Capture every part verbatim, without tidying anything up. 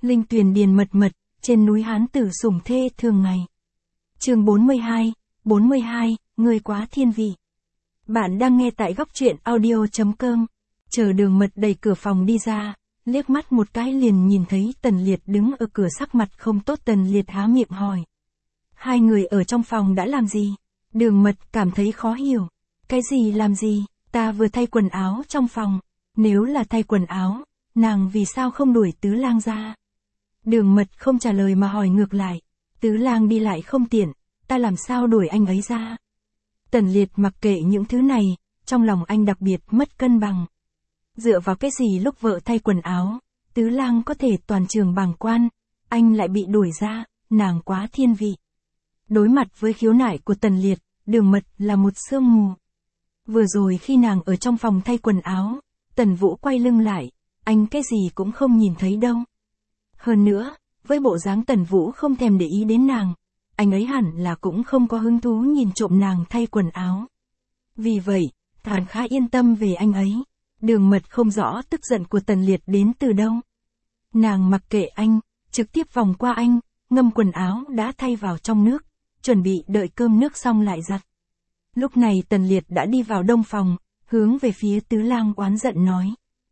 linh tuyền điền mật mật, trên núi Hán tử sủng thê thường ngày. Chương bốn mươi hai, bốn mươi hai, ngươi quá thiên vị. Bạn đang nghe tại góc truyện audio chấm com. Chờ Đường Mật đẩy cửa phòng đi ra, liếc mắt một cái liền nhìn thấy Tần Liệt đứng ở cửa sắc mặt không tốt. Tần Liệt há miệng hỏi. Hai người ở trong phòng đã làm gì? Đường Mật cảm thấy khó hiểu. Cái gì làm gì? Ta vừa thay quần áo trong phòng. Nếu là thay quần áo, nàng vì sao không đuổi Tứ Lang ra? Đường Mật không trả lời mà hỏi ngược lại. Tứ Lang đi lại không tiện, ta làm sao đuổi anh ấy ra? Tần Liệt mặc kệ những thứ này, trong lòng anh đặc biệt mất cân bằng. Dựa vào cái gì lúc vợ thay quần áo, Tứ Lang có thể toàn trường bàng quan, anh lại bị đuổi ra, nàng quá thiên vị. Đối mặt với khiếu nại của Tần Liệt, Đường Mật là một sương mù. Vừa rồi khi nàng ở trong phòng thay quần áo, Tần Vũ quay lưng lại, anh cái gì cũng không nhìn thấy đâu. Hơn nữa, với bộ dáng Tần Vũ không thèm để ý đến nàng, anh ấy hẳn là cũng không có hứng thú nhìn trộm nàng thay quần áo. Vì vậy, Thản khá yên tâm về anh ấy. Đường Mật không rõ tức giận của Tần Liệt đến từ đâu. Nàng mặc kệ anh, trực tiếp vòng qua anh, ngâm quần áo đã thay vào trong nước, chuẩn bị đợi cơm nước xong lại giặt. Lúc này Tần Liệt đã đi vào đông phòng, hướng về phía Tứ Lang oán giận nói.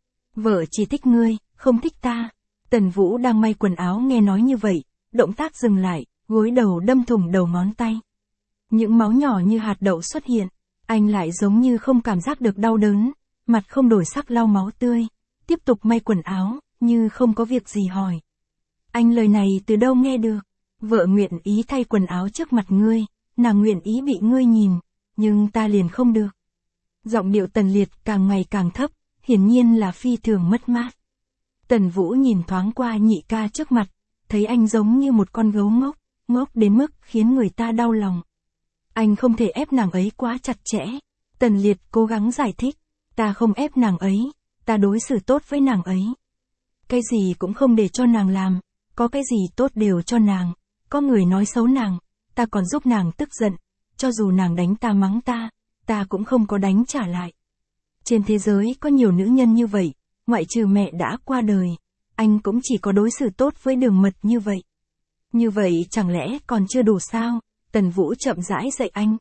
Vợ chỉ thích ngươi, không thích ta. Tần Vũ đang may quần áo nghe nói như vậy, động tác dừng lại, gối đầu đâm thủng đầu ngón tay. Những máu nhỏ như hạt đậu xuất hiện, anh lại giống như không cảm giác được đau đớn, mặt không đổi sắc lau máu tươi, tiếp tục may quần áo, như không có việc gì hỏi. Anh lời này từ đâu nghe được? Vợ nguyện ý thay quần áo trước mặt ngươi, nàng nguyện ý bị ngươi nhìn, nhưng ta liền không được. Giọng điệu Tần Liệt càng ngày càng thấp, hiển nhiên là phi thường mất mát. Tần Vũ nhìn thoáng qua nhị ca trước mặt, thấy anh giống như một con gấu ngốc, ngốc đến mức khiến người ta đau lòng. Anh không thể ép nàng ấy quá chặt chẽ. Tần Liệt cố gắng giải thích, ta không ép nàng ấy, ta đối xử tốt với nàng ấy. Cái gì cũng không để cho nàng làm, có cái gì tốt đều cho nàng, có người nói xấu nàng, ta còn giúp nàng tức giận, cho dù nàng đánh ta mắng ta, ta cũng không có đánh trả lại. Trên thế giới có nhiều nữ nhân như vậy, ngoại trừ mẹ đã qua đời, anh cũng chỉ có đối xử tốt với Đường Mật như vậy. Như vậy chẳng lẽ còn chưa đủ sao? Tần Vũ chậm rãi dạy anh.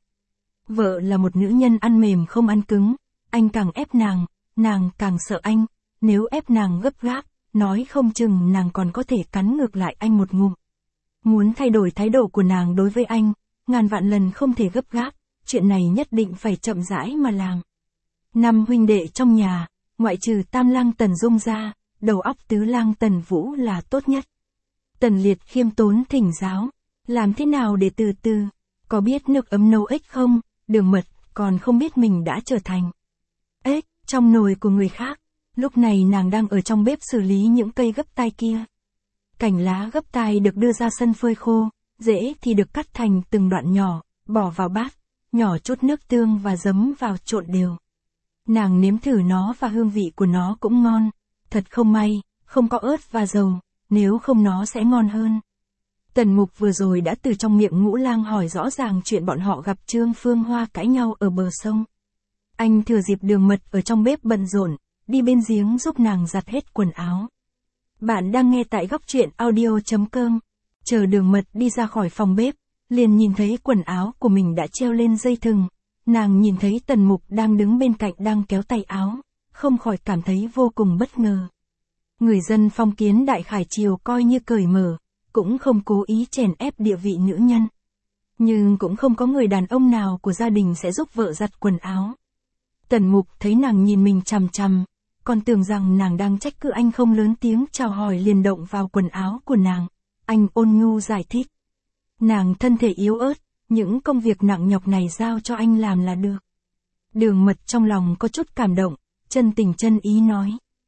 Vợ là một nữ nhân ăn mềm không ăn cứng, anh càng ép nàng, nàng càng sợ anh, nếu ép nàng gấp gáp, nói không chừng nàng còn có thể cắn ngược lại anh một ngụm. Muốn thay đổi thái độ của nàng đối với anh, ngàn vạn lần không thể gấp gáp, chuyện này nhất định phải chậm rãi mà làm. Năm huynh đệ trong nhà, ngoại trừ Tam Lang Tần Dung ra, đầu óc Tứ Lang Tần Vũ là tốt nhất. Tần Liệt khiêm tốn thỉnh giáo, làm thế nào để từ từ, có biết nước ấm nấu ếch không? Đường Mật còn không biết mình đã trở thành ếch trong nồi của người khác. Lúc này nàng đang ở trong bếp xử lý những cây gấp tai kia. Cành lá gấp tai được đưa ra sân phơi khô, rễ thì được cắt thành từng đoạn nhỏ, bỏ vào bát, nhỏ chút nước tương và giấm vào trộn đều. Nàng nếm thử nó và hương vị của nó cũng ngon, thật không may, không có ớt và dầu, nếu không nó sẽ ngon hơn. Tần Mục vừa rồi đã từ trong miệng Ngũ Lang hỏi rõ ràng chuyện bọn họ gặp Trương Phương Hoa cãi nhau ở bờ sông. Anh thừa dịp Đường Mật ở trong bếp bận rộn, đi bên giếng giúp nàng giặt hết quần áo. Bạn đang nghe tại góc truyện audio chấm com. Chờ Đường Mật đi ra khỏi phòng bếp, liền nhìn thấy quần áo của mình đã treo lên dây thừng. Nàng nhìn thấy Tần Mục đang đứng bên cạnh đang kéo tay áo, không khỏi cảm thấy vô cùng bất ngờ. Người dân phong kiến Đại Khải Triều coi như cởi mở, cũng không cố ý chèn ép địa vị nữ nhân. Nhưng cũng không có người đàn ông nào của gia đình sẽ giúp vợ giặt quần áo. Tần Mục thấy nàng nhìn mình chằm chằm, còn tưởng rằng nàng đang trách cứ anh không lớn tiếng chào hỏi liền động vào quần áo của nàng. Anh ôn nhu giải thích. Nàng thân thể yếu ớt, những công việc nặng nhọc này giao cho anh làm là được. Đường Mật trong lòng có chút cảm động, chân tình chân ý nói.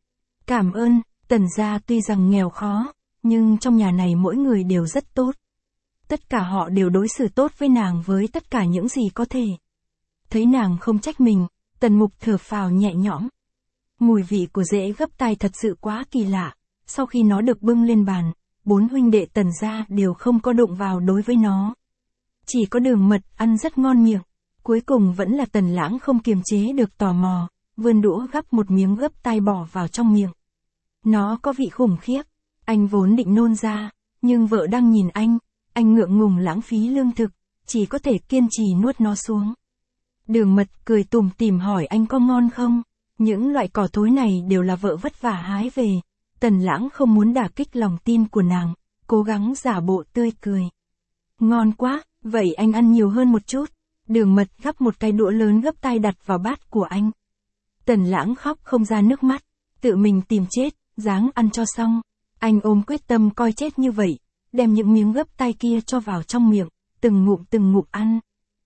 Cảm ơn, Tần gia tuy rằng nghèo khó, nhưng trong nhà này mỗi người đều rất tốt. Tất cả họ đều đối xử tốt với nàng với tất cả những gì có thể. Thấy nàng không trách mình, Tần Mục thở phào nhẹ nhõm. Mùi vị của rễ gấp tai thật sự quá kỳ lạ, sau khi nó được bưng lên bàn, bốn huynh đệ Tần gia đều không có đụng vào đối với nó. Chỉ có Đường Mật ăn rất ngon miệng, cuối cùng vẫn là Tần Lãng không kiềm chế được tò mò, vươn đũa gắp một miếng gấp tai bỏ vào trong miệng. Nó có vị khủng khiếp, Anh vốn định nôn ra, nhưng vợ đang nhìn anh, anh ngượng ngùng lãng phí lương thực, chỉ có thể kiên trì nuốt nó xuống. Đường Mật cười tủm tỉm hỏi anh có ngon không? Những loại cỏ thối này đều là vợ vất vả hái về. Tần Lãng không muốn đả kích lòng tin của nàng, cố gắng giả bộ tươi cười. Ngon quá, vậy anh ăn nhiều hơn một chút. Đường Mật gắp một cái đũa lớn gấp tay đặt vào bát của anh. Tần Lãng khóc không ra nước mắt, tự mình tìm chết, ráng ăn cho xong. Anh ôm quyết tâm coi chết như vậy, đem những miếng gấp tay kia cho vào trong miệng, từng ngụm từng ngụm ăn.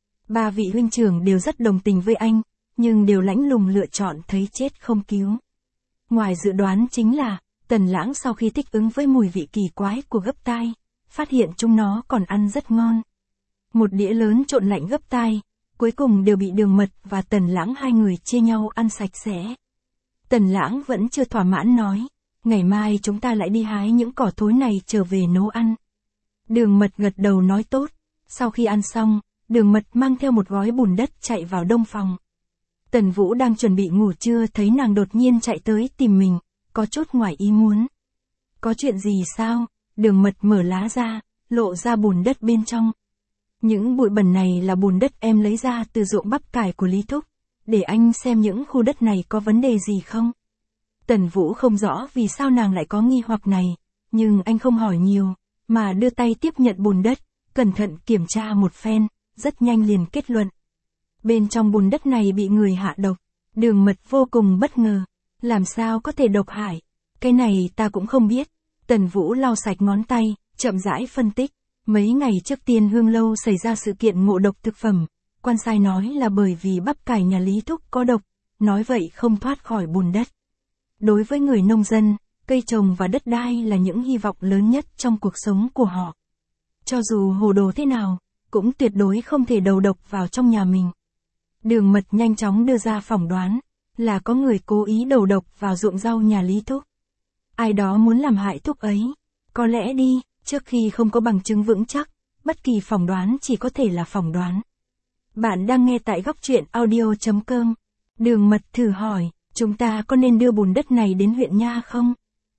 Ba vị huynh trưởng đều rất đồng tình với anh, nhưng đều lãnh lùng lựa chọn thấy chết không cứu. Ngoài dự đoán chính là, Tần Lãng sau khi thích ứng với mùi vị kỳ quái của gấp tai, phát hiện chúng nó còn ăn rất ngon. Một đĩa lớn trộn lạnh gấp tai, cuối cùng đều bị Đường Mật và Tần Lãng hai người chia nhau ăn sạch sẽ. Tần Lãng vẫn chưa thỏa mãn nói, ngày mai chúng ta lại đi hái những cỏ thối này trở về nấu ăn. Đường Mật gật đầu nói tốt, sau khi ăn xong, Đường Mật mang theo một gói bùn đất chạy vào đông phòng. Tần Vũ đang chuẩn bị ngủ trưa thấy nàng đột nhiên chạy tới tìm mình, có chút ngoài ý muốn. Có chuyện gì sao? Đường Mật mở lá ra, lộ ra bùn đất bên trong. Những bụi bẩn này là bùn đất em lấy ra từ ruộng bắp cải của Lý Thúc, để anh xem những khu đất này có vấn đề gì không. Tần Vũ không rõ vì sao nàng lại có nghi hoặc này, nhưng anh không hỏi nhiều, mà đưa tay tiếp nhận bùn đất, cẩn thận kiểm tra một phen, rất nhanh liền kết luận. Bên trong bùn đất này bị người hạ độc. Đường Mật vô cùng bất ngờ. Làm sao có thể độc hại? Cái này ta cũng không biết. Tần Vũ lau sạch ngón tay, chậm rãi phân tích. Mấy ngày trước Tiên Hương Lâu xảy ra sự kiện ngộ độc thực phẩm. Quan sai nói là bởi vì bắp cải nhà Lý Thúc có độc, nói vậy không thoát khỏi bùn đất. Đối với người nông dân, cây trồng và đất đai là những hy vọng lớn nhất trong cuộc sống của họ. Cho dù hồ đồ thế nào, cũng tuyệt đối không thể đầu độc vào trong nhà mình. Đường Mật nhanh chóng đưa ra phỏng đoán, là có người cố ý đầu độc vào ruộng rau nhà Lý Thúc. Ai đó muốn làm hại Thúc ấy. Có lẽ đi, trước khi không có bằng chứng vững chắc, bất kỳ phỏng đoán chỉ có thể là phỏng đoán. Bạn đang nghe tại góc truyện audio chấm com. Đường Mật thử hỏi, chúng ta có nên đưa bùn đất này đến huyện Nha không?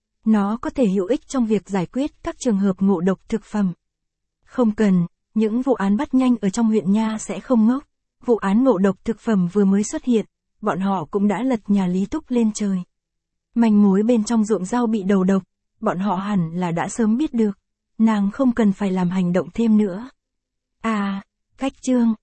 Nó có thể hữu ích trong việc giải quyết các trường hợp ngộ độc thực phẩm. Không cần, những vụ án bắt nhanh ở trong huyện Nha sẽ không ngốc. Vụ án ngộ độc thực phẩm vừa mới xuất hiện, bọn họ cũng đã lật nhà Lý Thúc lên trời. Manh mối bên trong ruộng rau bị đầu độc, bọn họ hẳn là đã sớm biết được. Nàng không cần phải làm hành động thêm nữa. À, cách chương,